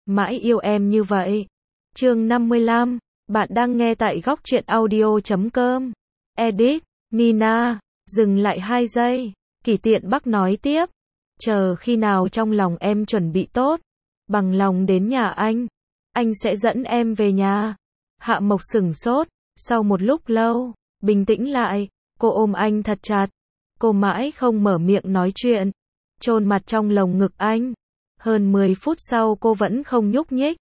mãi yêu em như vậy. Chương 55, bạn đang nghe tại góc truyện audio.com. Edit, Nina, dừng lại 2 giây. Kỷ Tiện Bắc nói tiếp, chờ khi nào trong lòng em chuẩn bị tốt, bằng lòng đến nhà anh sẽ dẫn em về nhà. Hạ Mộc sửng sốt, sau một lúc lâu, bình tĩnh lại, cô ôm anh thật chặt. Cô mãi không mở miệng nói chuyện, chôn mặt trong lồng ngực anh. Hơn 10 phút sau cô vẫn không nhúc nhích.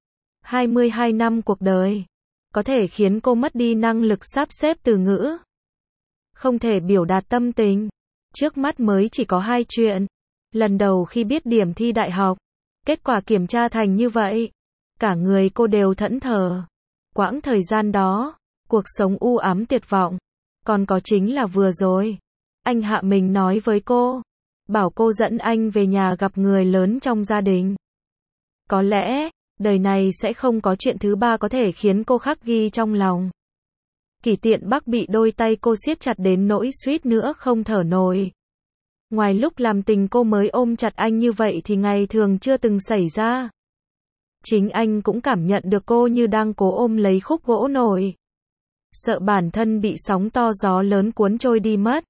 22 năm cuộc đời, có thể khiến cô mất đi năng lực sắp xếp từ ngữ. Không thể biểu đạt tâm tình. Trước mắt mới chỉ có 2 chuyện. Lần đầu khi biết điểm thi đại học, kết quả kiểm tra thành như vậy, cả người cô đều thẫn thờ. Quãng thời gian đó, cuộc sống u ám tuyệt vọng. Còn có chính là vừa rồi, anh Hạ mình nói với cô, bảo cô dẫn anh về nhà gặp người lớn trong gia đình. Có lẽ, đời này sẽ không có chuyện thứ ba có thể khiến cô khắc ghi trong lòng. Kỷ Tiện Bắc bị đôi tay cô siết chặt đến nỗi suýt nữa không thở nổi. Ngoài lúc làm tình cô mới ôm chặt anh như vậy thì ngày thường chưa từng xảy ra. Chính anh cũng cảm nhận được cô như đang cố ôm lấy khúc gỗ nổi. Sợ bản thân bị sóng to gió lớn cuốn trôi đi mất.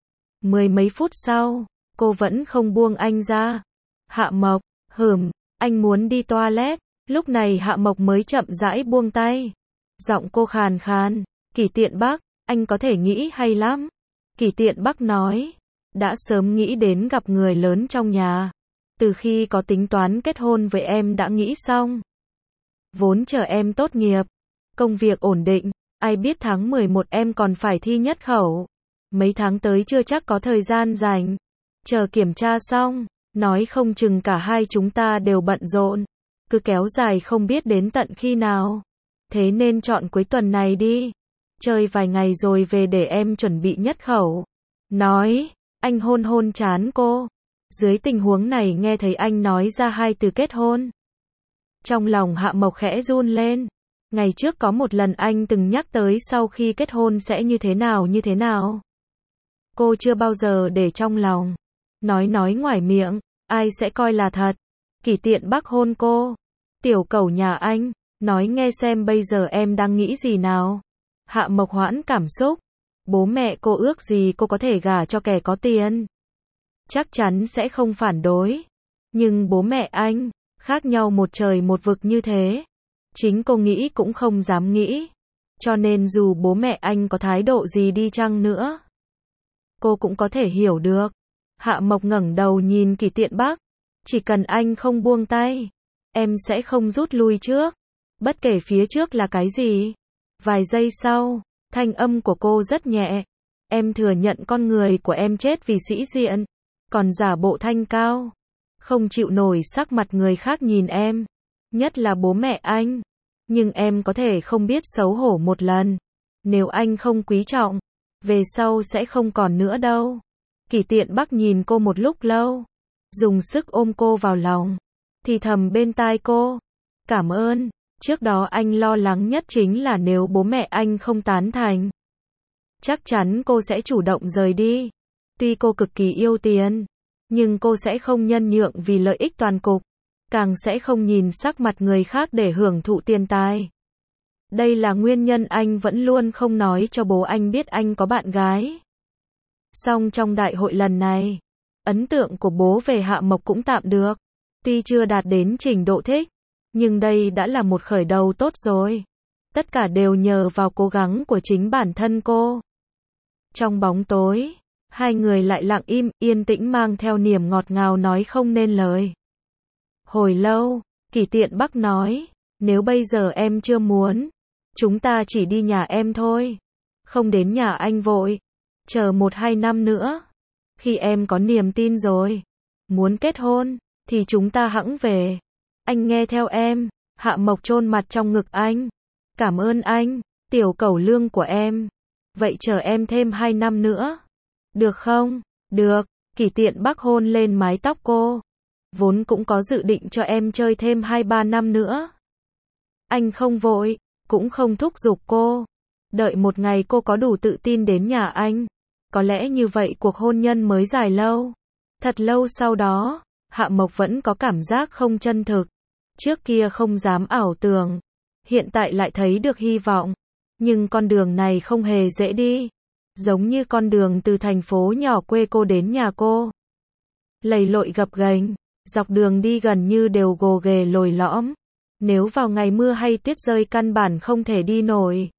10 mấy phút sau, cô vẫn không buông anh ra. Hạ Mộc, anh muốn đi toilet. Lúc này Hạ Mộc mới chậm rãi buông tay. Giọng cô khàn khàn, Kỷ Tiện Bắc, anh có thể nghĩ hay lắm. Kỷ Tiện Bắc nói, đã sớm nghĩ đến gặp người lớn trong nhà. Từ khi có tính toán kết hôn với em đã nghĩ xong. Vốn chờ em tốt nghiệp, công việc ổn định, ai biết tháng 11 em còn phải thi nhất khẩu. Mấy tháng tới chưa chắc có thời gian rảnh. Chờ kiểm tra xong, nói không chừng cả hai chúng ta đều bận rộn. Cứ kéo dài không biết đến tận khi nào. Thế nên chọn cuối tuần này đi. Chơi vài ngày rồi về để em chuẩn bị nhất khẩu. Nói, anh hôn hôn trán cô. Dưới tình huống này nghe thấy anh nói ra 2 từ kết hôn. Trong lòng Hạ Mộc khẽ run lên. Ngày trước có một lần anh từng nhắc tới sau khi kết hôn sẽ như thế nào. Cô chưa bao giờ để trong lòng. Nói ngoài miệng, ai sẽ coi là thật. Kỷ Tiện Bắc hôn cô. Tiểu cẩu nhà anh, nói nghe xem bây giờ em đang nghĩ gì nào. Hạ Mộc hoãn cảm xúc. Bố mẹ cô ước gì cô có thể gả cho kẻ có tiền. Chắc chắn sẽ không phản đối. Nhưng bố mẹ anh, khác nhau một trời một vực như thế. Chính cô nghĩ cũng không dám nghĩ. Cho nên dù bố mẹ anh có thái độ gì đi chăng nữa, cô cũng có thể hiểu được. Hạ Mộc ngẩng đầu nhìn Kỷ Tiện Bắc. Chỉ cần anh không buông tay, em sẽ không rút lui trước. Bất kể phía trước là cái gì. Vài giây sau, thanh âm của cô rất nhẹ. Em thừa nhận con người của em chết vì sĩ diện. Còn giả bộ thanh cao. Không chịu nổi sắc mặt người khác nhìn em. Nhất là bố mẹ anh. Nhưng em có thể không biết xấu hổ một lần. Nếu anh không quý trọng, về sau sẽ không còn nữa đâu. Kỷ Tiện Bắc nhìn cô một lúc lâu. Dùng sức ôm cô vào lòng. Thì thầm bên tai cô. Cảm ơn. Trước đó anh lo lắng nhất chính là nếu bố mẹ anh không tán thành, chắc chắn cô sẽ chủ động rời đi. Tuy cô cực kỳ yêu tiền, nhưng cô sẽ không nhân nhượng vì lợi ích toàn cục. Càng sẽ không nhìn sắc mặt người khác để hưởng thụ tiền tài. Đây là nguyên nhân anh vẫn luôn không nói cho bố anh biết anh có bạn gái. Song trong đại hội lần này, ấn tượng của bố về Hạ Mộc cũng tạm được. Tuy chưa đạt đến trình độ thích, nhưng đây đã là một khởi đầu tốt rồi. Tất cả đều nhờ vào cố gắng của chính bản thân cô. Trong bóng tối, hai người lại lặng im, yên tĩnh mang theo niềm ngọt ngào nói không nên lời. Hồi lâu, Kỷ Tiện Bắc nói, nếu bây giờ em chưa muốn, chúng ta chỉ đi nhà em thôi. Không đến nhà anh vội. Chờ 1-2 năm nữa. Khi em có niềm tin rồi, muốn kết hôn, thì chúng ta hẵng về. Anh nghe theo em. Hạ Mộc chôn mặt trong ngực anh. Cảm ơn anh, tiểu cẩu lương của em. Vậy chờ em thêm 2 năm nữa. Được không? Được. Kỷ Tiện Bắc hôn lên mái tóc cô. Vốn cũng có dự định cho em chơi thêm 2-3 năm nữa. Anh không vội, cũng không thúc giục cô. Đợi một ngày cô có đủ tự tin đến nhà anh. Có lẽ như vậy cuộc hôn nhân mới dài lâu. Thật lâu sau đó, Hạ Mộc vẫn có cảm giác không chân thực. Trước kia không dám ảo tưởng, hiện tại lại thấy được hy vọng. Nhưng con đường này không hề dễ đi. Giống như con đường từ thành phố nhỏ quê cô đến nhà cô. Lầy lội gập ghềnh, dọc đường đi gần như đều gồ ghề lồi lõm. Nếu vào ngày mưa hay tuyết rơi căn bản không thể đi nổi.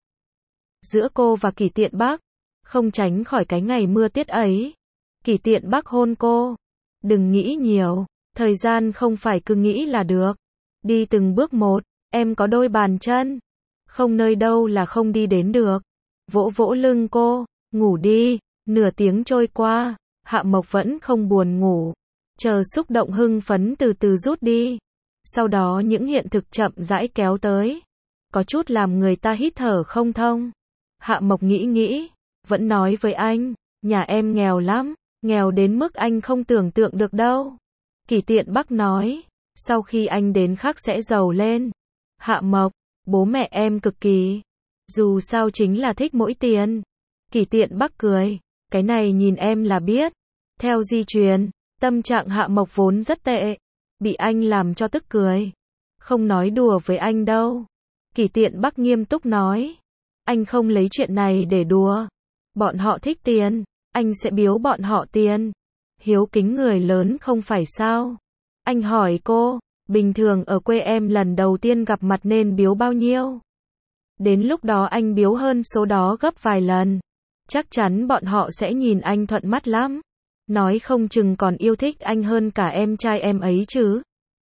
Giữa cô và Kỷ Tiện Bắc, không tránh khỏi cái ngày mưa tuyết ấy. Kỷ Tiện Bắc hôn cô. Đừng nghĩ nhiều, thời gian không phải cứ nghĩ là được. Đi từng bước một, em có đôi bàn chân. Không nơi đâu là không đi đến được. Vỗ vỗ lưng cô, ngủ đi. Nửa tiếng trôi qua, Hạ Mộc vẫn không buồn ngủ. Chờ xúc động hưng phấn từ từ rút đi. Sau đó những hiện thực chậm rãi kéo tới. Có chút làm người ta hít thở không thông. Hạ Mộc nghĩ, vẫn nói với anh, nhà em nghèo lắm, nghèo đến mức anh không tưởng tượng được đâu. Kỷ Tiện Bắc nói, sau khi anh đến khắc sẽ giàu lên. Hạ Mộc, bố mẹ em cực kỳ. Dù sao chính là thích mỗi tiền. Kỷ Tiện Bắc cười, cái này nhìn em là biết. Theo di truyền, tâm trạng Hạ Mộc vốn rất tệ. Bị anh làm cho tức cười. Không nói đùa với anh đâu. Kỷ Tiện Bắc nghiêm túc nói. Anh không lấy chuyện này để đùa. Bọn họ thích tiền, anh sẽ biếu bọn họ tiền. Hiếu kính người lớn không phải sao? Anh hỏi cô, bình thường ở quê em lần đầu tiên gặp mặt nên biếu bao nhiêu? Đến lúc đó anh biếu hơn số đó gấp vài lần. Chắc chắn bọn họ sẽ nhìn anh thuận mắt lắm. Nói không chừng còn yêu thích anh hơn cả em trai em ấy chứ.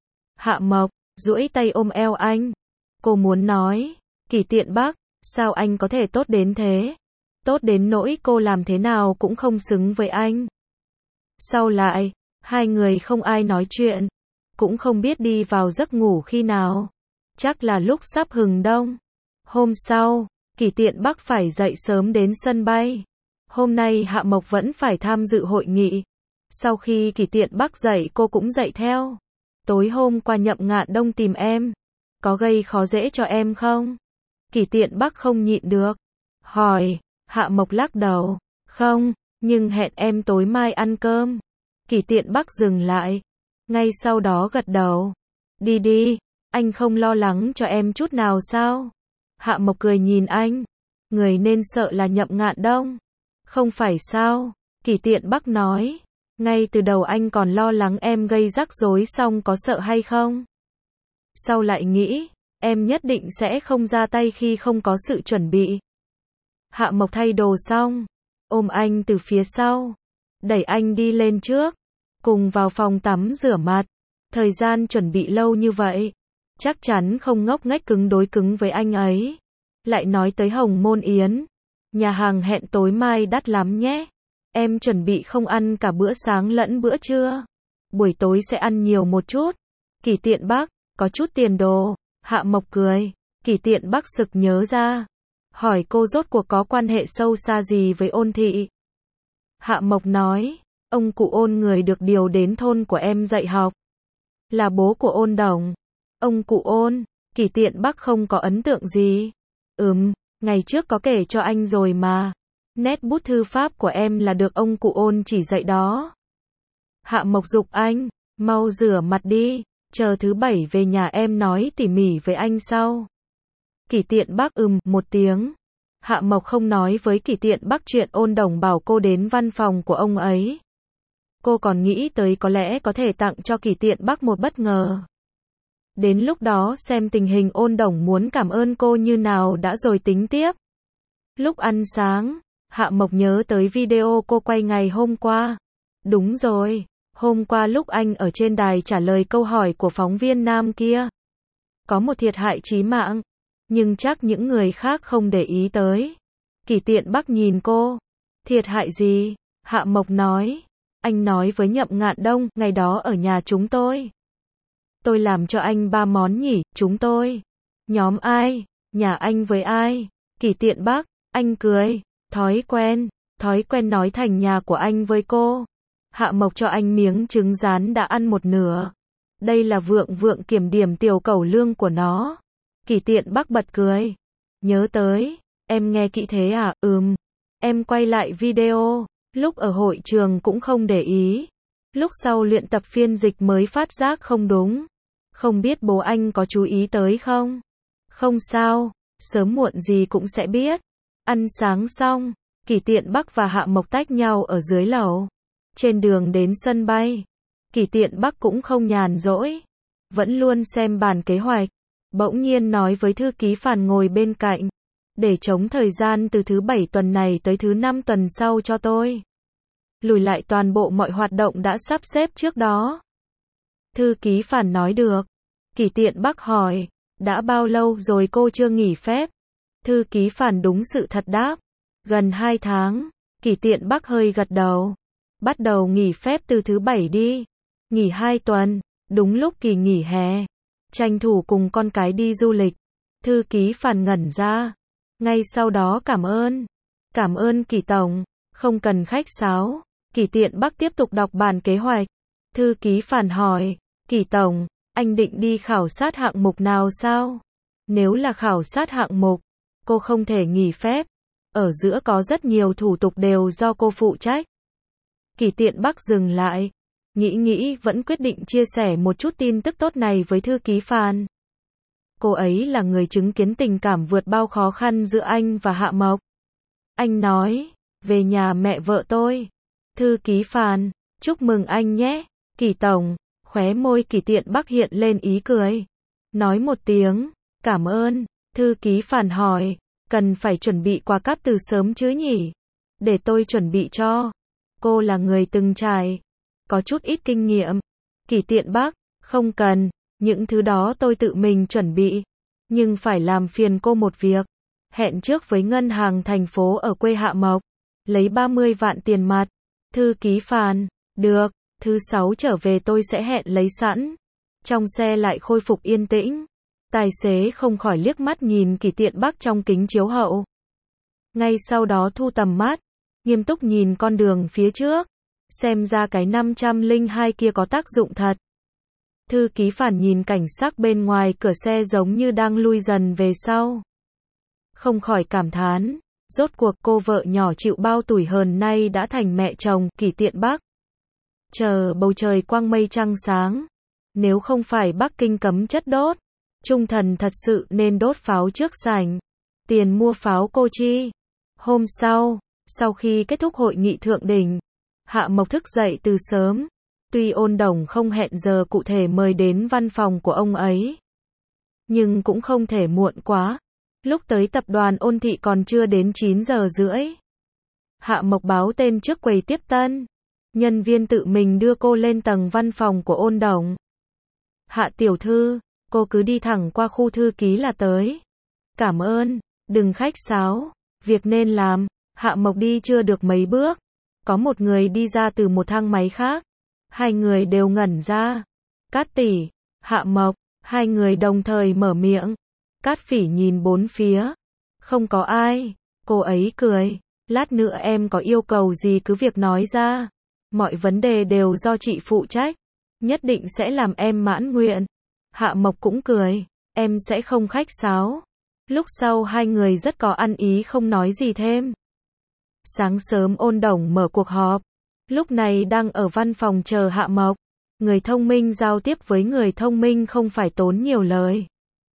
Hạ Mộc, duỗi tay ôm eo anh. Cô muốn nói, Kỷ Tiện Bắc, sao anh có thể tốt đến thế? Tốt đến nỗi cô làm thế nào cũng không xứng với anh. Sau lại, hai người không ai nói chuyện. Cũng không biết đi vào giấc ngủ khi nào. Chắc là lúc sắp hừng đông. Hôm sau, Kỷ Tiện Bắc phải dậy sớm đến sân bay. Hôm nay Hạ Mộc vẫn phải tham dự hội nghị. Sau khi Kỷ Tiện Bắc dậy cô cũng dậy theo. Tối hôm qua Nhậm Ngạn Đông tìm em. Có gây khó dễ cho em không? Kỷ Tiện Bắc không nhịn được. Hỏi, Hạ Mộc lắc đầu. Không, nhưng hẹn em tối mai ăn cơm. Kỷ Tiện Bắc dừng lại. Ngay sau đó gật đầu. Đi đi, anh không lo lắng cho em chút nào sao? Hạ Mộc cười nhìn anh. Người nên sợ là Nhậm Ngạn Đông. Không phải sao? Kỷ Tiện Bắc nói. Ngay từ đầu anh còn lo lắng em gây rắc rối xong có sợ hay không? Sau lại nghĩ, em nhất định sẽ không ra tay khi không có sự chuẩn bị. Hạ Mộc thay đồ xong, ôm anh từ phía sau, đẩy anh đi lên trước, cùng vào phòng tắm rửa mặt. Thời gian chuẩn bị lâu như vậy, chắc chắn không ngốc nghếch cứng đối cứng với anh ấy. Lại nói tới Hồng Môn Yến, nhà hàng hẹn tối mai đắt lắm nhé. Em chuẩn bị không ăn cả bữa sáng lẫn bữa trưa. Buổi tối sẽ ăn nhiều một chút. Kỷ Tiện Bắc, có chút tiền đồ. Hạ Mộc cười. Kỷ Tiện Bắc sực nhớ ra. Hỏi cô rốt cuộc có quan hệ sâu xa gì với Ôn thị. Hạ Mộc nói, ông cụ Ôn người được điều đến thôn của em dạy học. Là bố của Ôn Đồng. Ông cụ Ôn, Kỷ Tiện Bắc không có ấn tượng gì. Ngày trước có kể cho anh rồi mà. Nét bút thư pháp của em là được ông cụ Ôn chỉ dạy đó. Hạ Mộc giục anh, mau rửa mặt đi, chờ thứ bảy về nhà em nói tỉ mỉ với anh sau. Kỷ Tiện Bắc một tiếng. Hạ Mộc không nói với Kỷ Tiện Bắc chuyện Ôn Đồng bảo cô đến văn phòng của ông ấy. Cô còn nghĩ tới có lẽ có thể tặng cho Kỷ Tiện Bắc một bất ngờ. Đến lúc đó xem tình hình Ôn Đồng muốn cảm ơn cô như nào đã rồi tính tiếp. Lúc ăn sáng, Hạ Mộc nhớ tới video cô quay ngày hôm qua. Đúng rồi, hôm qua lúc anh ở trên đài trả lời câu hỏi của phóng viên nam kia. Có một thiệt hại chí mạng, nhưng chắc những người khác không để ý tới. Kỷ Tiện Bắc nhìn cô. Thiệt hại gì? Hạ Mộc nói. Anh nói với Nhậm Ngạn Đông, ngày đó ở nhà chúng tôi. Tôi làm cho anh 3 món nhỉ, chúng tôi. Nhóm ai? Nhà anh với ai? Kỷ Tiện Bắc, anh cười. Thói quen nói thành nhà của anh với cô. Hạ Mộc cho anh miếng trứng rán đã ăn một nửa. Đây là Vượng kiểm điểm tiểu cẩu lương của nó. Kỷ Tiện Bắc bật cười. Nhớ tới, em nghe kỹ thế à? Em quay lại video, lúc ở hội trường cũng không để ý. Lúc sau luyện tập phiên dịch mới phát giác không đúng. Không biết bố anh có chú ý tới không? Không sao, sớm muộn gì cũng sẽ biết. Ăn sáng xong, Kỷ Tiện Bắc và Hạ Mộc tách nhau ở dưới lầu. Trên đường đến sân bay, Kỷ Tiện Bắc cũng không nhàn rỗi, vẫn luôn xem bàn kế hoạch. Bỗng nhiên nói với thư ký Phàn ngồi bên cạnh, để chống thời gian từ thứ 7 tuần này tới thứ 5 tuần sau cho tôi. Lùi lại toàn bộ mọi hoạt động đã sắp xếp trước đó. Thư ký Phàn nói được. Kỷ Tiện Bắc hỏi, đã bao lâu rồi cô chưa nghỉ phép? Thư ký Phàn đúng sự thật đáp, gần 2 tháng. Kỷ Tiện Bắc hơi gật đầu. Bắt đầu nghỉ phép từ thứ 7 đi. Nghỉ 2 tuần, đúng lúc kỳ nghỉ hè. Tranh thủ cùng con cái đi du lịch. Thư ký Phàn ngẩn ra. Ngay sau đó cảm ơn Kỷ Tổng, không cần khách sáo. Kỷ Tiện Bắc tiếp tục đọc bản kế hoạch. Thư ký Phàn hỏi, Kỷ Tổng, anh định đi khảo sát hạng mục nào sao? Nếu là khảo sát hạng mục, cô không thể nghỉ phép. Ở giữa có rất nhiều thủ tục đều do cô phụ trách. Kỷ Tiện Bắc dừng lại, nghĩ vẫn quyết định chia sẻ một chút tin tức tốt này với thư ký Phàn. Cô ấy là người chứng kiến tình cảm vượt bao khó khăn giữa anh và Hạ Mộc. Anh nói, về nhà mẹ vợ tôi. Thư ký Phàn, chúc mừng anh nhé, Kỷ Tổng. Khóe môi Kỷ Tiện Bắc hiện lên ý cười. Nói một tiếng, cảm ơn. Thư ký Phàn hỏi, cần phải chuẩn bị quà cáp từ sớm chứ nhỉ? Để tôi chuẩn bị cho. Cô là người từng trải, có chút ít kinh nghiệm. Kỷ Tiện Bắc, không cần, những thứ đó tôi tự mình chuẩn bị. Nhưng phải làm phiền cô một việc. Hẹn trước với ngân hàng thành phố ở quê Hạ Mộc. Lấy 30 vạn tiền mặt. Thư ký Phàn, được, thứ 6 trở về tôi sẽ hẹn lấy sẵn. Trong xe lại khôi phục yên tĩnh. Tài xế không khỏi liếc mắt nhìn Kỷ Tiện Bắc trong kính chiếu hậu. Ngay sau đó thu tầm mắt, nghiêm túc nhìn con đường phía trước. Xem ra cái 502 kia có tác dụng thật. Thư ký Phàn nhìn cảnh sắc bên ngoài cửa xe giống như đang lui dần về sau. Không khỏi cảm thán, rốt cuộc cô vợ nhỏ chịu bao tuổi hờn nay đã thành mẹ chồng. Kỷ Tiện Bắc. Chờ bầu trời quang mây trăng sáng. Nếu không phải Bắc Kinh cấm chất đốt, Trung Thần thật sự nên đốt pháo trước sảnh. Tiền mua pháo cô chi? Hôm sau khi kết thúc hội nghị thượng đỉnh, Hạ Mộc thức dậy từ sớm. Tuy Ôn Đồng không hẹn giờ cụ thể mời đến văn phòng của ông ấy, nhưng cũng không thể muộn quá. Lúc tới tập đoàn Ôn Thị còn chưa đến 9 giờ rưỡi. Hạ Mộc báo tên trước quầy tiếp tân. Nhân viên tự mình đưa cô lên tầng văn phòng của Ôn Đồng. Hạ tiểu thư, cô cứ đi thẳng qua khu thư ký là tới. Cảm ơn, đừng khách sáo, việc nên làm. Hạ Mộc đi chưa được mấy bước, có một người đi ra từ một thang máy khác. Hai người đều ngẩn ra. Cát tỷ, Hạ Mộc, hai người đồng thời mở miệng. Cát Phỉ nhìn bốn phía, không có ai. Cô ấy cười, lát nữa em có yêu cầu gì cứ việc nói ra. Mọi vấn đề đều do chị phụ trách, nhất định sẽ làm em mãn nguyện. Hạ Mộc cũng cười, em sẽ không khách sáo. Lúc sau hai người rất có ăn ý không nói gì thêm. Sáng sớm Ôn Đồng mở cuộc họp, lúc này đang ở văn phòng chờ Hạ Mộc. Người thông minh giao tiếp với người thông minh không phải tốn nhiều lời.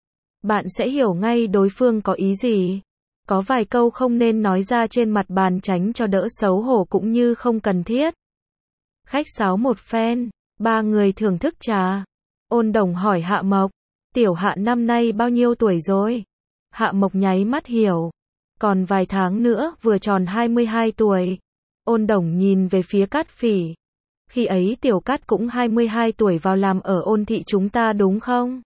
Bạn sẽ hiểu ngay đối phương có ý gì. Có vài câu không nên nói ra trên mặt bàn tránh cho đỡ xấu hổ cũng như không cần thiết. Khách sáo một phen, ba người thưởng thức trà. Ôn Đồng hỏi Hạ Mộc, tiểu Hạ năm nay bao nhiêu tuổi rồi? Hạ Mộc nháy mắt hiểu. Còn vài tháng nữa vừa tròn 22 tuổi. Ôn Đồng nhìn về phía Cát Phỉ. Khi ấy tiểu Cát cũng 22 tuổi vào làm ở Ôn Thị chúng ta đúng không?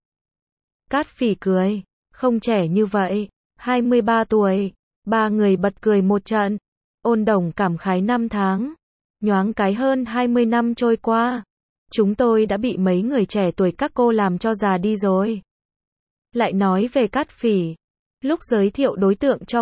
Cát Phỉ cười, không trẻ như vậy, 23 tuổi. Ba người bật cười một trận. Ôn Đồng cảm khái 5 tháng. Nhoáng cái hơn 20 năm trôi qua. Chúng tôi đã bị mấy người trẻ tuổi các cô làm cho già đi rồi. Lại nói về Cát Phỉ. Lúc giới thiệu đối tượng cho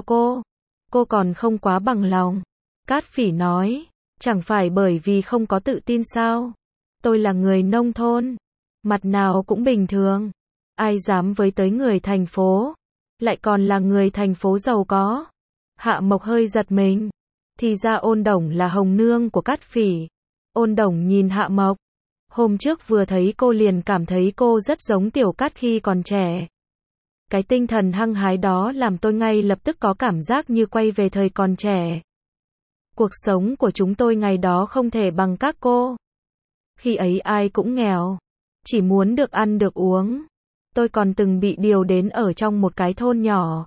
cô còn không quá bằng lòng. Cát Phỉ nói, chẳng phải bởi vì không có tự tin sao? Tôi là người nông thôn, mặt nào cũng bình thường. Ai dám với tới người thành phố, lại còn là người thành phố giàu có. Hạ Mộc hơi giật mình. Thì ra Ôn Đồng là hồng nương của Cát Phỉ. Ôn Đồng nhìn Hạ Mộc. Hôm trước vừa thấy cô liền cảm thấy cô rất giống Tiểu Cát khi còn trẻ. Cái tinh thần hăng hái đó làm tôi ngay lập tức có cảm giác như quay về thời còn trẻ. Cuộc sống của chúng tôi ngày đó không thể bằng các cô. Khi ấy ai cũng nghèo, chỉ muốn được ăn được uống. Tôi còn từng bị điều đến ở trong một cái thôn nhỏ.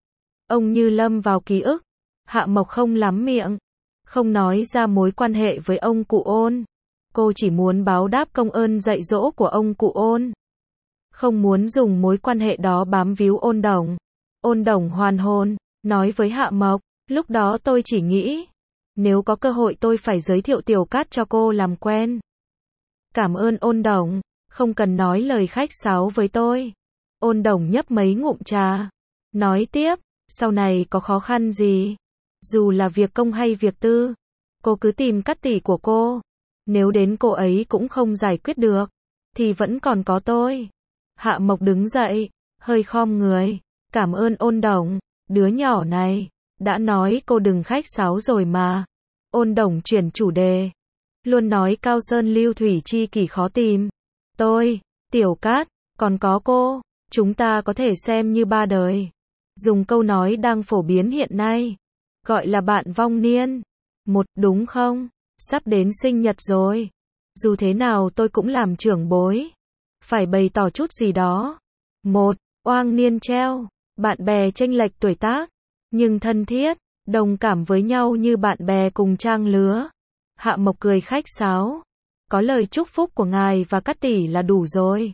Ông như lâm vào ký ức. Hạ Mộc không lắm miệng, không nói ra mối quan hệ với ông cụ Ôn. Cô chỉ muốn báo đáp công ơn dạy dỗ của ông cụ Ôn. Không muốn dùng mối quan hệ đó bám víu Ôn Đồng. Ôn Đồng hoàn hồn, nói với Hạ Mộc, lúc đó tôi chỉ nghĩ, nếu có cơ hội tôi phải giới thiệu Tiểu Cát cho cô làm quen. Cảm ơn Ôn Đồng, không cần nói lời khách sáo với tôi. Ôn Đồng nhấp mấy ngụm trà, nói tiếp, sau này có khó khăn gì, dù là việc công hay việc tư, cô cứ tìm Cát tỷ của cô. Nếu đến cô ấy cũng không giải quyết được, thì vẫn còn có tôi. Hạ Mộc đứng dậy, hơi khom người, cảm ơn Ôn Đồng, đứa nhỏ này, đã nói cô đừng khách sáo rồi mà. Ôn Đồng chuyển chủ đề, luôn nói Cao Sơn Lưu Thủy chi kỷ khó tìm. Tôi, Tiểu Cát, còn có cô, chúng ta có thể xem như ba đời. Dùng câu nói đang phổ biến hiện nay, gọi là bạn vong niên. Một, đúng không? Sắp đến sinh nhật rồi. Dù thế nào tôi cũng làm trưởng bối. Phải bày tỏ chút gì đó. Một, oang niên treo. Bạn bè chênh lệch tuổi tác, nhưng thân thiết, đồng cảm với nhau như bạn bè cùng trang lứa. Hạ Mộc cười khách sáo. Có lời chúc phúc của ngài và Cát tỷ là đủ rồi.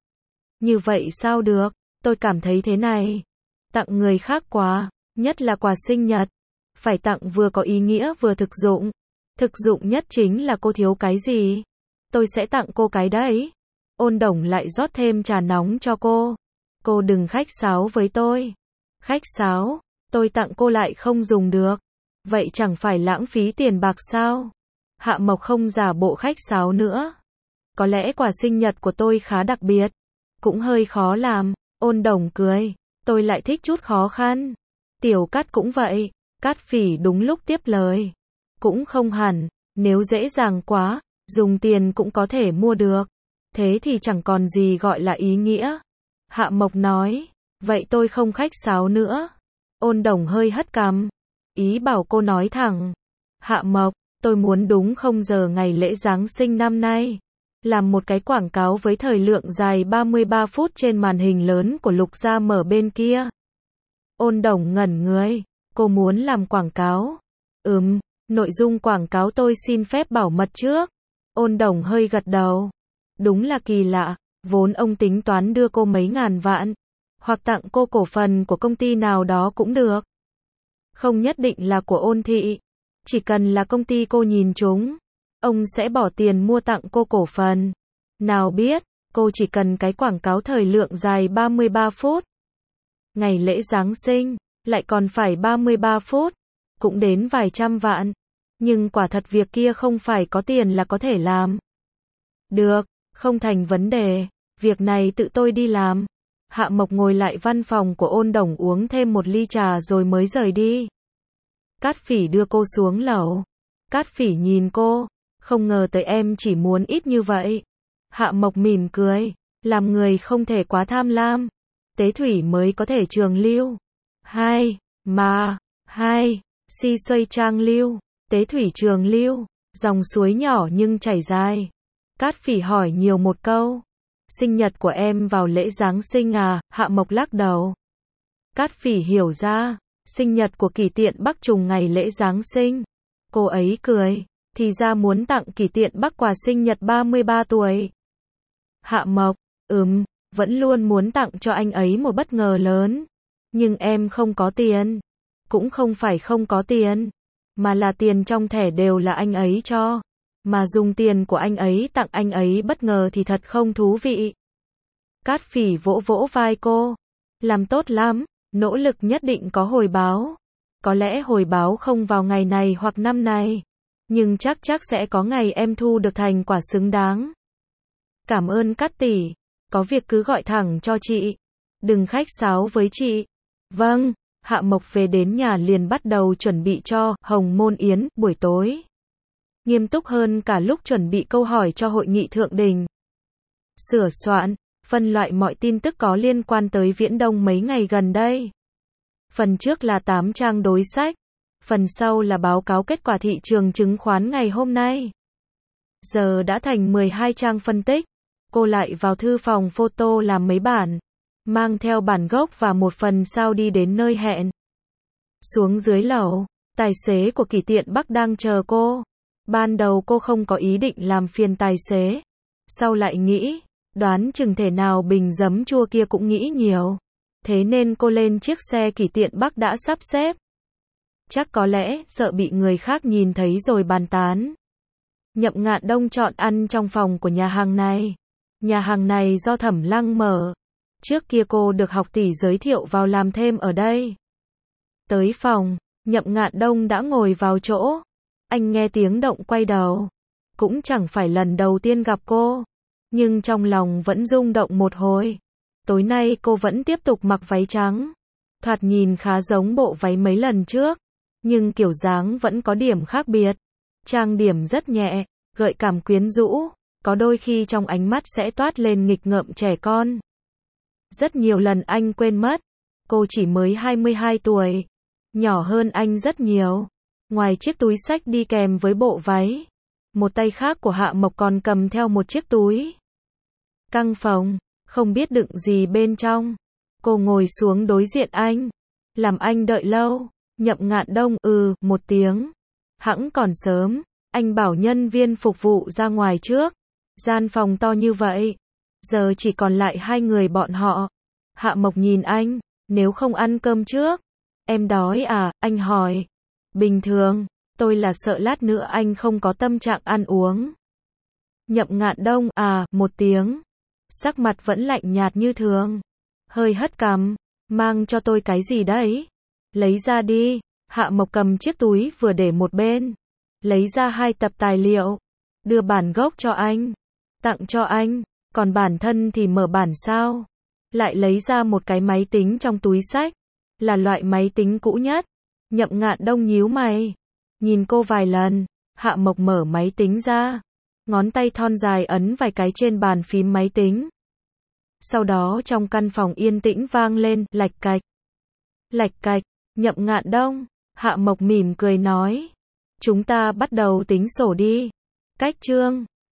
Như vậy sao được, tôi cảm thấy thế này. Tặng người khác quà, nhất là quà sinh nhật, phải tặng vừa có ý nghĩa vừa thực dụng. Thực dụng nhất chính là cô thiếu cái gì, tôi sẽ tặng cô cái đấy. Ôn Đồng lại rót thêm trà nóng cho cô. Cô đừng khách sáo với tôi. Khách sáo, tôi tặng cô lại không dùng được. Vậy chẳng phải lãng phí tiền bạc sao? Hạ Mộc không giả bộ khách sáo nữa. Có lẽ quà sinh nhật của tôi khá đặc biệt, cũng hơi khó làm. Ôn Đồng cười, tôi lại thích chút khó khăn. Tiểu Cát cũng vậy. Cát Phỉ đúng lúc tiếp lời. Cũng không hẳn, nếu dễ dàng quá, dùng tiền cũng có thể mua được. Thế thì chẳng còn gì gọi là ý nghĩa. Hạ Mộc nói, vậy tôi không khách sáo nữa. Ôn Đồng hơi hất cằm, ý bảo cô nói thẳng. Hạ Mộc, tôi muốn đúng 0 giờ ngày lễ Giáng sinh năm nay, làm một cái quảng cáo với thời lượng dài 33 phút trên màn hình lớn của Lục Gia Mở bên kia. Ôn Đồng ngẩn người, cô muốn làm quảng cáo? Nội dung quảng cáo tôi xin phép bảo mật trước. Ôn Đồng hơi gật đầu. Đúng là kỳ lạ, vốn ông tính toán đưa cô mấy ngàn vạn, hoặc tặng cô cổ phần của công ty nào đó cũng được. Không nhất định là của Ôn thị, chỉ cần là công ty cô nhìn trúng, ông sẽ bỏ tiền mua tặng cô cổ phần. Nào biết, cô chỉ cần cái quảng cáo thời lượng dài 33 phút. Ngày lễ Giáng sinh, lại còn phải 33 phút, cũng đến vài trăm vạn. Nhưng quả thật việc kia không phải có tiền là có thể làm. Được, không thành vấn đề, việc này tự tôi đi làm. Hạ Mộc ngồi lại văn phòng của Ôn Đồng uống thêm một ly trà rồi mới rời đi. Cát Phỉ đưa cô xuống lầu. Cát Phỉ nhìn cô, không ngờ tới em chỉ muốn ít như vậy. Hạ Mộc mỉm cười, làm người không thể quá tham lam. Tế thủy mới có thể trường lưu. Si xuây trang lưu, tế thủy trường lưu, dòng suối nhỏ nhưng chảy dài. Cát Phỉ hỏi nhiều một câu. Sinh nhật của em vào lễ Giáng sinh à? Hạ Mộc lắc đầu. Cát Phỉ hiểu ra, sinh nhật của Kỷ Tiện Bắc trùng ngày lễ Giáng sinh. Cô ấy cười, thì ra muốn tặng Kỷ Tiện Bắc quà sinh nhật 33 tuổi. Hạ Mộc, vẫn luôn muốn tặng cho anh ấy một bất ngờ lớn. Nhưng em không có tiền. Cũng không phải không có tiền, mà là tiền trong thẻ đều là anh ấy cho. Mà dùng tiền của anh ấy tặng anh ấy bất ngờ thì thật không thú vị. Cát Phỉ vỗ vỗ vai cô. Làm tốt lắm, nỗ lực nhất định có hồi báo. Có lẽ hồi báo không vào ngày này hoặc năm này, nhưng chắc sẽ có ngày em thu được thành quả xứng đáng. Cảm ơn Cát tỷ, có việc cứ gọi thẳng cho chị. Đừng khách sáo với chị. Vâng. Hạ Mộc về đến nhà liền bắt đầu chuẩn bị cho Hồng Môn Yến buổi tối. nghiêm túc hơn cả lúc chuẩn bị câu hỏi cho hội nghị thượng đỉnh. Sửa soạn, phân loại mọi tin tức có liên quan tới Viễn Đông mấy ngày gần đây. Phần trước là 8 trang đối sách, phần sau là báo cáo kết quả thị trường chứng khoán ngày hôm nay. Giờ đã thành 12 trang phân tích. Cô lại vào thư phòng photo làm mấy bản, mang theo bản gốc và một phần sao đi đến nơi hẹn. Xuống dưới lầu, tài xế của Kỷ Tiện Bắc đang chờ cô. Ban đầu cô không có ý định làm phiền tài xế. Sau lại nghĩ, đoán chừng thể nào bình giấm chua kia cũng nghĩ nhiều. Thế nên cô lên chiếc xe Kỷ Tiện Bắc đã sắp xếp. Chắc có lẽ sợ bị người khác nhìn thấy rồi bàn tán. Nhậm Ngạn Đông chọn ăn trong phòng của nhà hàng này. Nhà hàng này do Thẩm Lăng mở. Trước kia cô được học tỷ giới thiệu vào làm thêm ở đây. Tới phòng, Nhậm Ngạn Đông đã ngồi vào chỗ. Anh nghe tiếng động quay đầu. Cũng chẳng phải lần đầu tiên gặp cô. Nhưng trong lòng vẫn rung động một hồi. Tối nay cô vẫn tiếp tục mặc váy trắng. Thoạt nhìn khá giống bộ váy mấy lần trước. Nhưng kiểu dáng vẫn có điểm khác biệt. Trang điểm rất nhẹ, gợi cảm quyến rũ. Có đôi khi trong ánh mắt sẽ toát lên nghịch ngợm trẻ con. Rất nhiều lần anh quên mất. Cô chỉ mới 22 tuổi. Nhỏ hơn anh rất nhiều. Ngoài chiếc túi xách đi kèm với bộ váy, một tay khác của Hạ Mộc còn cầm theo một chiếc túi. Căng phòng, không biết đựng gì bên trong. Cô ngồi xuống đối diện anh. Làm anh đợi lâu. Nhậm Ngạn Đông một tiếng. Hẵng còn sớm, anh bảo nhân viên phục vụ ra ngoài trước. Gian phòng to như vậy, giờ chỉ còn lại hai người bọn họ. Hạ Mộc nhìn anh, nếu không ăn cơm trước. Em đói à, anh hỏi. Bình thường, tôi là sợ lát nữa anh không có tâm trạng ăn uống. Nhậm Ngạn Đông một tiếng. Sắc mặt vẫn lạnh nhạt như thường. Hơi hất cằm, mang cho tôi cái gì đấy? Lấy ra đi. Hạ Mộc cầm chiếc túi vừa để một bên. Lấy ra 2 tập tài liệu. Đưa bản gốc cho anh. Tặng cho anh. Còn bản thân thì mở bản sao. Lại lấy ra một cái máy tính trong túi xách. Là loại máy tính cũ nhất. Nhậm Ngạn Đông nhíu mày. Nhìn cô vài lần. Hạ Mộc mở máy tính ra. Ngón tay thon dài ấn vài cái trên bàn phím máy tính. Sau đó trong căn phòng yên tĩnh vang lên, lạch cạch. Lạch cạch, Nhậm Ngạn Đông. Hạ Mộc mỉm cười nói. Chúng ta bắt đầu tính sổ đi. Cách chương.